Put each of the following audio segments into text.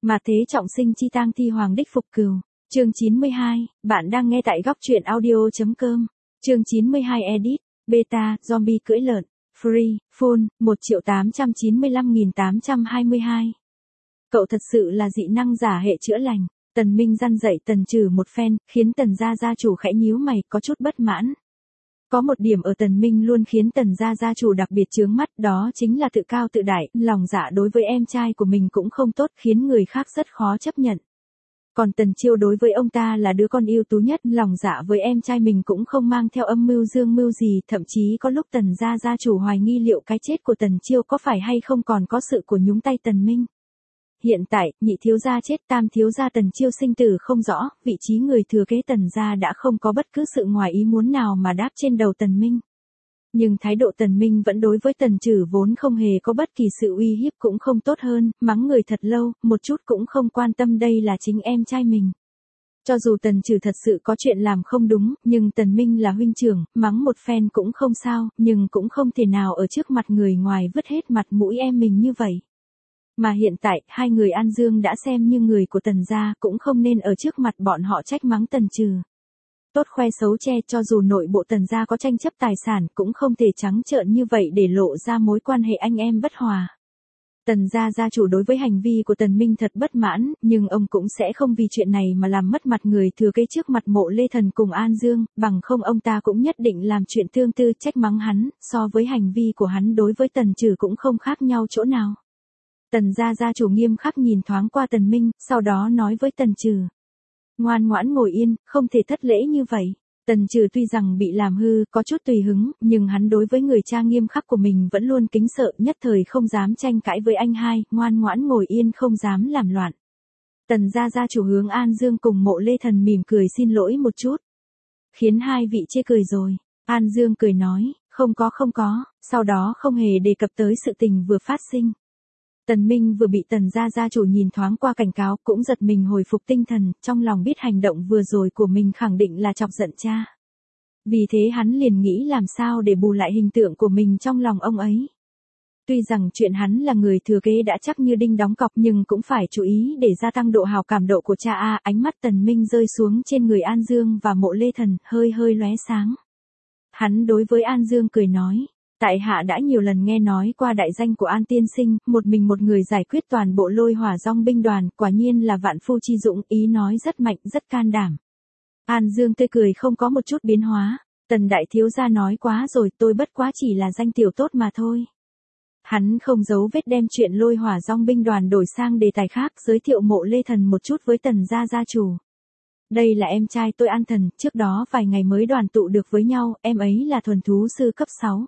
Mà thế trọng sinh chi tang thi hoàng đích phục cừu. Chương 92, bạn đang nghe tại góc truyện audio.com. Chương 92 edit, beta, zombie cưỡi lợn, free, full, 1.895.822. Cậu thật sự là dị năng giả hệ chữa lành. Tần Minh răn dạy Tần Trừ một phen, khiến Tần gia chủ khẽ nhíu mày, có chút bất mãn. Có một điểm ở Tần Minh luôn khiến Tần gia chủ đặc biệt chướng mắt, đó chính là tự cao tự đại, lòng dạ đối với em trai của mình cũng không tốt, khiến người khác rất khó chấp nhận. Còn Tần Chiêu đối với ông ta là đứa con ưu tú nhất, lòng dạ với em trai mình cũng không mang theo âm mưu dương mưu gì, thậm chí có lúc Tần gia chủ hoài nghi liệu cái chết của Tần Chiêu có phải hay không còn có sự của nhúng tay Tần Minh. Hiện tại, nhị thiếu gia chết, tam thiếu gia Tần Chiêu sinh tử không rõ, vị trí người thừa kế Tần gia đã không có bất cứ sự ngoài ý muốn nào mà đáp trên đầu Tần Minh. Nhưng thái độ Tần Minh vẫn đối với Tần Trừ vốn không hề có bất kỳ sự uy hiếp cũng không tốt hơn, mắng người thật lâu, một chút cũng không quan tâm đây là chính em trai mình. Cho dù Tần Trừ thật sự có chuyện làm không đúng, nhưng Tần Minh là huynh trưởng, mắng một phen cũng không sao, nhưng cũng không thể nào ở trước mặt người ngoài vứt hết mặt mũi em mình như vậy. Mà hiện tại, hai người An Dương đã xem như người của Tần gia, cũng không nên ở trước mặt bọn họ trách mắng Tần Trừ. Tốt khoe xấu che, cho dù nội bộ Tần gia có tranh chấp tài sản, cũng không thể trắng trợn như vậy để lộ ra mối quan hệ anh em bất hòa. Tần gia chủ đối với hành vi của Tần Minh thật bất mãn, nhưng ông cũng sẽ không vì chuyện này mà làm mất mặt người thừa kế trước mặt Mộ Lê Thần cùng An Dương, bằng không ông ta cũng nhất định làm chuyện tương tự trách mắng hắn, so với hành vi của hắn đối với Tần Trừ cũng không khác nhau chỗ nào. Tần gia chủ nghiêm khắc nhìn thoáng qua Tần Minh, sau đó nói với Tần Trừ. Ngoan ngoãn ngồi yên, không thể thất lễ như vậy. Tần Trừ tuy rằng bị làm hư, có chút tùy hứng, nhưng hắn đối với người cha nghiêm khắc của mình vẫn luôn kính sợ, nhất thời không dám tranh cãi với anh hai, ngoan ngoãn ngồi yên không dám làm loạn. Tần gia chủ hướng An Dương cùng Mộ Lê Thần mỉm cười xin lỗi một chút. Khiến hai vị chê cười rồi. An Dương cười nói, không có, sau đó không hề đề cập tới sự tình vừa phát sinh. Tần Minh vừa bị Tần gia chủ nhìn thoáng qua cảnh cáo, cũng giật mình hồi phục tinh thần, trong lòng biết hành động vừa rồi của mình khẳng định là chọc giận cha. Vì thế hắn liền nghĩ làm sao để bù lại hình tượng của mình trong lòng ông ấy. Tuy rằng chuyện hắn là người thừa kế đã chắc như đinh đóng cọc, nhưng cũng phải chú ý để gia tăng độ hào cảm độ của cha a. Ánh mắt Tần Minh rơi xuống trên người An Dương và Mộ Lê Thần, hơi lóe sáng. Hắn đối với An Dương cười nói. Tại hạ đã nhiều lần nghe nói qua đại danh của An tiên sinh, một mình một người giải quyết toàn bộ Lôi Hỏa Dong binh đoàn, quả nhiên là vạn phu chi dũng, ý nói rất mạnh, rất can đảm. An Dương tươi cười không có một chút biến hóa. Tần đại thiếu gia nói quá rồi, tôi bất quá chỉ là danh tiểu tốt mà thôi. Hắn không giấu vết đem chuyện Lôi Hỏa Dong binh đoàn đổi sang đề tài khác, giới thiệu Mộ Lê Thần một chút với Tần gia chủ. Đây là em trai tôi An Thần, trước đó vài ngày mới đoàn tụ được với nhau, em ấy là thuần thú sư cấp 6,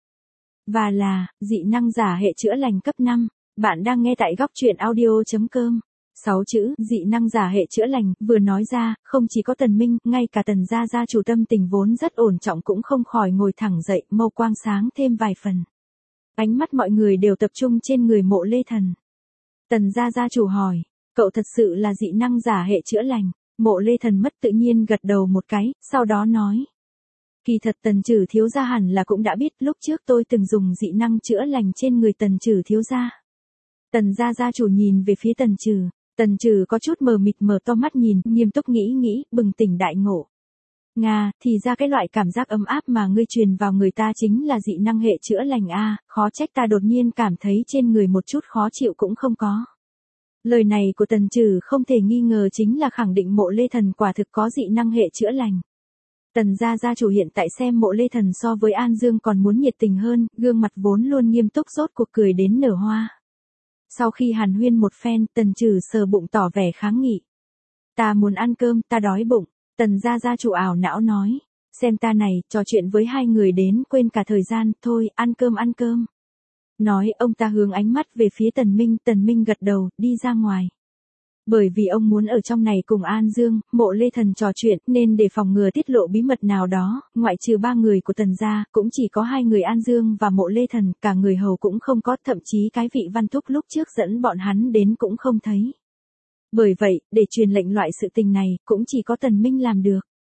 và là, dị năng giả hệ chữa lành cấp 5. Bạn đang nghe tại góc truyện audio.com. 6 chữ, dị năng giả hệ chữa lành, vừa nói ra, không chỉ có Tần Minh, ngay cả Tần gia chủ tâm tình vốn rất ổn trọng cũng không khỏi ngồi thẳng dậy, mâu quang sáng thêm vài phần. Ánh mắt mọi người đều tập trung trên người Mộ Lê Thần. Tần gia chủ hỏi, cậu thật sự là dị năng giả hệ chữa lành? Mộ Lê Thần mất tự nhiên gật đầu một cái, sau đó nói. Kỳ thật Tần Trừ thiếu gia hẳn là cũng đã biết, lúc trước tôi từng dùng dị năng chữa lành trên người Tần Trừ thiếu gia. Tần gia chủ nhìn về phía Tần Trừ có chút mờ mịt mở to mắt nhìn, nghiêm túc nghĩ, bừng tỉnh đại ngộ. Nga, thì ra cái loại cảm giác ấm áp mà ngươi truyền vào người ta chính là dị năng hệ chữa lành a, khó trách ta đột nhiên cảm thấy trên người một chút khó chịu cũng không có. Lời này của Tần Trừ không thể nghi ngờ chính là khẳng định Mộ Lê Thần quả thực có dị năng hệ chữa lành. Tần gia chủ hiện tại xem Mộ Lê Thần so với An Dương còn muốn nhiệt tình hơn, gương mặt vốn luôn nghiêm túc rốt cuộc cười đến nở hoa. Sau khi hàn huyên một phen, Tần Trừ sờ bụng tỏ vẻ kháng nghị. Ta muốn ăn cơm, ta đói bụng. Tần gia chủ ảo não nói. Xem ta này, trò chuyện với hai người đến quên cả thời gian, thôi, ăn cơm. Nói ông ta hướng ánh mắt về phía Tần Minh gật đầu, đi ra ngoài. Bởi vì ông muốn ở trong này cùng An Dương, Mộ Lê Thần trò chuyện, nên để phòng ngừa tiết lộ bí mật nào đó, ngoại trừ 3 người của Tần gia, cũng chỉ có 2 người An Dương và Mộ Lê Thần, cả người hầu cũng không có, thậm chí cái vị Văn Thúc lúc trước dẫn bọn hắn đến cũng không thấy. Bởi vậy, để truyền lệnh loại sự tình này, cũng chỉ có Tần Minh làm được.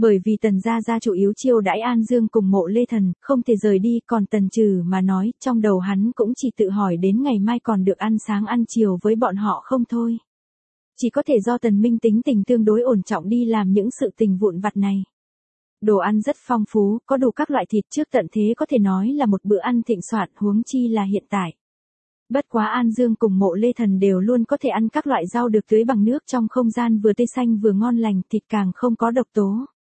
Bởi vì Tần gia gia chủ yếu chiêu đãi An Dương cùng Mộ Lê Thần, không thể rời đi, còn Tần Trừ mà nói, trong đầu hắn cũng chỉ tự hỏi đến ngày mai còn được ăn sáng ăn chiều với bọn họ không thôi. Chỉ có thể do Tần Minh tính tình tương đối ổn trọng đi làm những sự tình vụn vặt này. Đồ ăn rất phong phú, có đủ các loại thịt, trước tận thế có thể nói là một bữa ăn thịnh soạn, huống chi là hiện tại. Bất quá An Dương cùng Mộ Lê Thần đều luôn có thể ăn các loại rau được tưới bằng nước trong không gian vừa tươi xanh vừa ngon lành, thịt càng không có độc tố.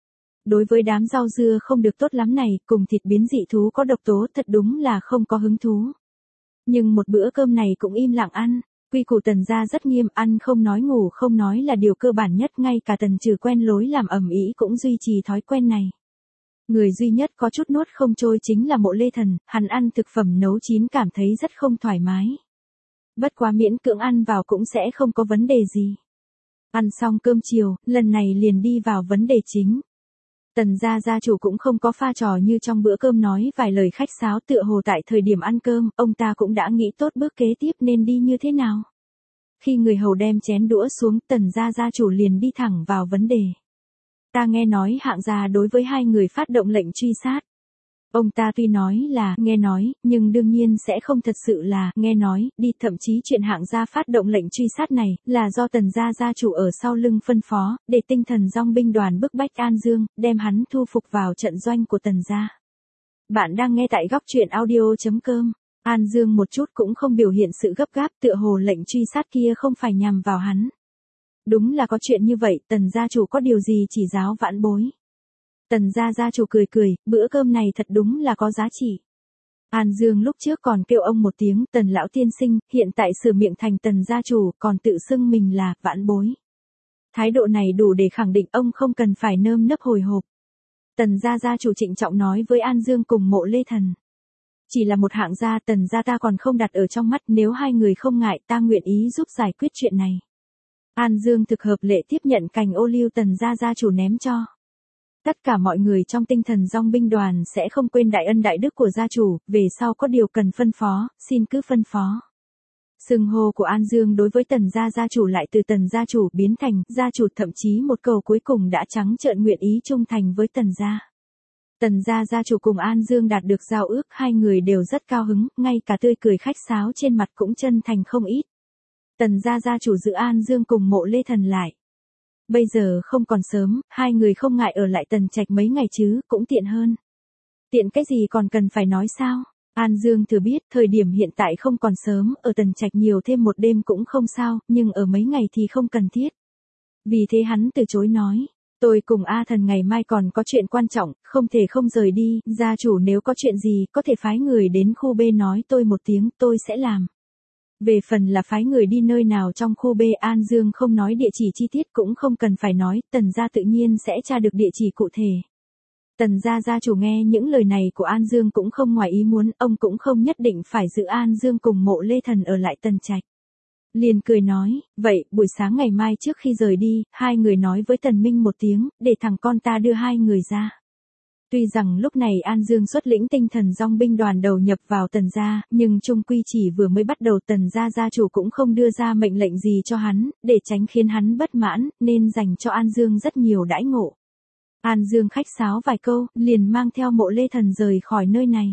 Đối với đám rau dưa không được tốt lắm này, cùng thịt biến dị thú có độc tố thật đúng là không có hứng thú. Nhưng một bữa cơm này cũng im lặng ăn, quy củ Tần gia rất nghiêm, ăn không nói ngủ không nói là điều cơ bản nhất, ngay cả Tần Trừ quen lối làm ầm ĩ cũng duy trì thói quen này. Người duy nhất có chút nuốt không trôi chính là Mộ Lê Thần, hắn ăn thực phẩm nấu chín cảm thấy rất không thoải mái. Bất quá miễn cưỡng ăn vào cũng sẽ không có vấn đề gì. Ăn xong cơm chiều, lần này liền đi vào vấn đề chính. Tần gia gia chủ cũng không có pha trò như trong bữa cơm nói vài lời khách sáo, tựa hồ tại thời điểm ăn cơm, ông ta cũng đã nghĩ tốt bước kế tiếp nên đi như thế nào. Khi người hầu đem chén đũa xuống, Tần gia gia chủ liền đi thẳng vào vấn đề. Ta nghe nói hạng gia đối với hai người phát động lệnh truy sát. Ông ta tuy nói là nghe nói, nhưng đương nhiên sẽ không thật sự là nghe nói, đi, thậm chí chuyện hạng gia phát động lệnh truy sát này là do Tần gia gia chủ ở sau lưng phân phó, để tinh thần dòng binh đoàn bức bách An Dương, đem hắn thu phục vào trận doanh của Tần gia. Bạn đang nghe tại góc truyện audio.com. An Dương một chút cũng không biểu hiện sự gấp gáp, tựa hồ lệnh truy sát kia không phải nhằm vào hắn. Đúng là có chuyện như vậy, Tần gia chủ có điều gì chỉ giáo vãn bối. Tần gia gia chủ cười cười, bữa cơm này thật đúng là có giá trị. An Dương lúc trước còn kêu ông một tiếng Tần lão tiên sinh, hiện tại sửa miệng thành Tần gia chủ, còn tự xưng mình là vãn bối. Thái độ này đủ để khẳng định ông không cần phải nơm nớp hồi hộp. Tần gia gia chủ trịnh trọng nói với An Dương cùng Mộ Lê Thần. Chỉ là một hạng gia, Tần gia ta còn không đặt ở trong mắt, nếu hai người không ngại ta nguyện ý giúp giải quyết chuyện này. An Dương thực hợp lệ tiếp nhận cành ô liu Tần gia gia chủ ném cho. Tất cả mọi người trong tinh thần dòng binh đoàn sẽ không quên đại ân đại đức của gia chủ, về sau có điều cần phân phó, xin cứ phân phó. Xưng hô của An Dương đối với Tần gia gia chủ lại từ Tần gia chủ biến thành gia chủ, thậm chí một câu cuối cùng đã trắng trợn nguyện ý trung thành với Tần gia. Tần gia gia chủ cùng An Dương đạt được giao ước, hai người đều rất cao hứng, ngay cả tươi cười khách sáo trên mặt cũng chân thành không ít. Tần gia gia chủ giữ An Dương cùng Mộ Lê Thần lại. Bây giờ không còn sớm, hai người không ngại ở lại Tần Trạch mấy ngày chứ, cũng tiện hơn. Tiện cái gì còn cần phải nói sao? An Dương thừa biết, thời điểm hiện tại không còn sớm, ở Tần Trạch nhiều thêm một đêm cũng không sao, nhưng ở mấy ngày thì không cần thiết. Vì thế hắn từ chối nói, tôi cùng A Thần ngày mai còn có chuyện quan trọng, không thể không rời đi, gia chủ nếu có chuyện gì, có thể phái người đến khu B nói tôi một tiếng, tôi sẽ làm. Về phần là phái người đi nơi nào trong khu B, An Dương không nói địa chỉ chi tiết, cũng không cần phải nói, Tần gia tự nhiên sẽ tra được địa chỉ cụ thể. Tần gia gia chủ nghe những lời này của An Dương cũng không ngoài ý muốn, ông cũng không nhất định phải giữ An Dương cùng Mộ Lê Thần ở lại Tần Trạch. Liền cười nói, vậy, buổi sáng ngày mai trước khi rời đi, hai người nói với Tần Minh một tiếng, để thằng con ta đưa hai người ra. Tuy rằng lúc này An Dương xuất lĩnh tinh thần dòng binh đoàn đầu nhập vào Tần gia, nhưng chung quy chỉ vừa mới bắt đầu Tần gia gia chủ cũng không đưa ra mệnh lệnh gì cho hắn, để tránh khiến hắn bất mãn, nên dành cho An Dương rất nhiều đãi ngộ. An Dương khách sáo vài câu, liền mang theo Mộ Lê Thần rời khỏi nơi này.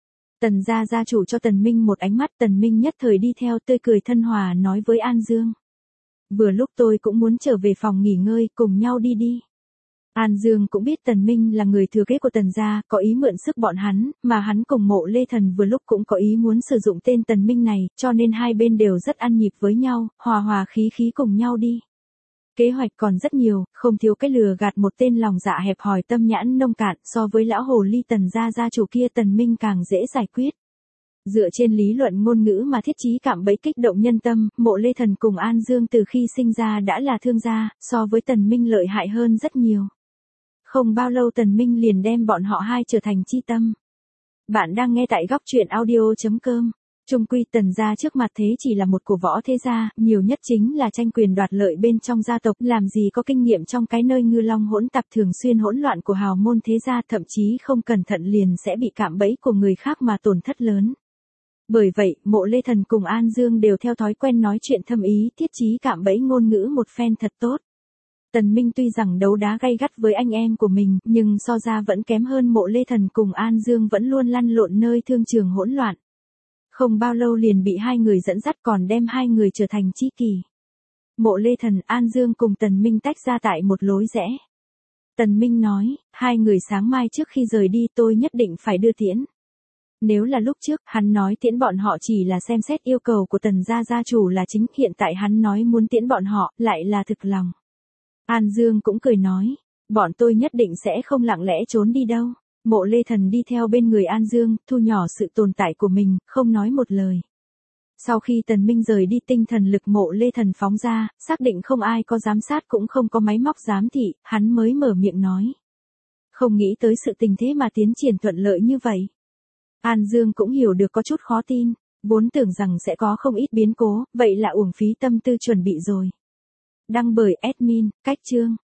Tần gia gia chủ cho Tần Minh một ánh mắt, Tần Minh nhất thời đi theo, tươi cười thân hòa nói với An Dương. Vừa lúc tôi cũng muốn trở về phòng nghỉ ngơi, cùng nhau đi đi. An Dương cũng biết Tần Minh là người thừa kế của Tần gia, có ý mượn sức bọn hắn, mà hắn cùng Mộ Lê Thần vừa lúc cũng có ý muốn sử dụng tên Tần Minh này, cho nên hai bên đều rất ăn nhịp với nhau, hòa hòa khí khí cùng nhau đi. Kế hoạch còn rất nhiều, không thiếu cái lừa gạt một tên lòng dạ hẹp hòi tâm nhãn nông cạn, so với lão hồ ly Tần gia gia chủ kia Tần Minh càng dễ giải quyết. Dựa trên lý luận ngôn ngữ mà thiết trí cạm bẫy kích động nhân tâm, Mộ Lê Thần cùng An Dương từ khi sinh ra đã là thương gia, so với Tần Minh lợi hại hơn rất nhiều. Không bao lâu Tần Minh liền đem bọn họ hai trở thành chi tâm. Bạn đang nghe tại góc truyện audio.com. Chung quy Tần gia trước mặt thế chỉ là một cổ võ thế gia, nhiều nhất chính là tranh quyền đoạt lợi bên trong gia tộc, làm gì có kinh nghiệm trong cái nơi ngư long hỗn tạp thường xuyên hỗn loạn của hào môn thế gia, thậm chí không cẩn thận liền sẽ bị cạm bẫy của người khác mà tổn thất lớn. Bởi vậy, Mộ Lê Thần cùng An Dương đều theo thói quen nói chuyện thâm ý, thiết trí cạm bẫy ngôn ngữ một phen thật tốt. Tần Minh tuy rằng đấu đá gay gắt với anh em của mình, nhưng so ra vẫn kém hơn Mộ Lê Thần cùng An Dương vẫn luôn lăn lộn nơi thương trường hỗn loạn. Không bao lâu liền bị hai người dẫn dắt còn đem hai người trở thành tri kỷ. Mộ Lê Thần, An Dương cùng Tần Minh tách ra tại một lối rẽ. Tần Minh nói, hai người sáng mai trước khi rời đi tôi nhất định phải đưa tiễn. Nếu là lúc trước, hắn nói tiễn bọn họ chỉ là xem xét yêu cầu của Tần gia chủ là chính, hiện tại hắn nói muốn tiễn bọn họ, lại là thực lòng. An Dương cũng cười nói, bọn tôi nhất định sẽ không lặng lẽ trốn đi đâu. Mộ Lê Thần đi theo bên người An Dương, thu nhỏ sự tồn tại của mình, không nói một lời. Sau khi Tần Minh rời đi, tinh thần lực Mộ Lê Thần phóng ra, xác định không ai có giám sát cũng không có máy móc giám thị, hắn mới mở miệng nói. Không nghĩ tới sự tình thế mà tiến triển thuận lợi như vậy. An Dương cũng hiểu được có chút khó tin, vốn tưởng rằng sẽ có không ít biến cố, vậy là uổng phí tâm tư chuẩn bị rồi. Đăng bởi admin, Cách Chương.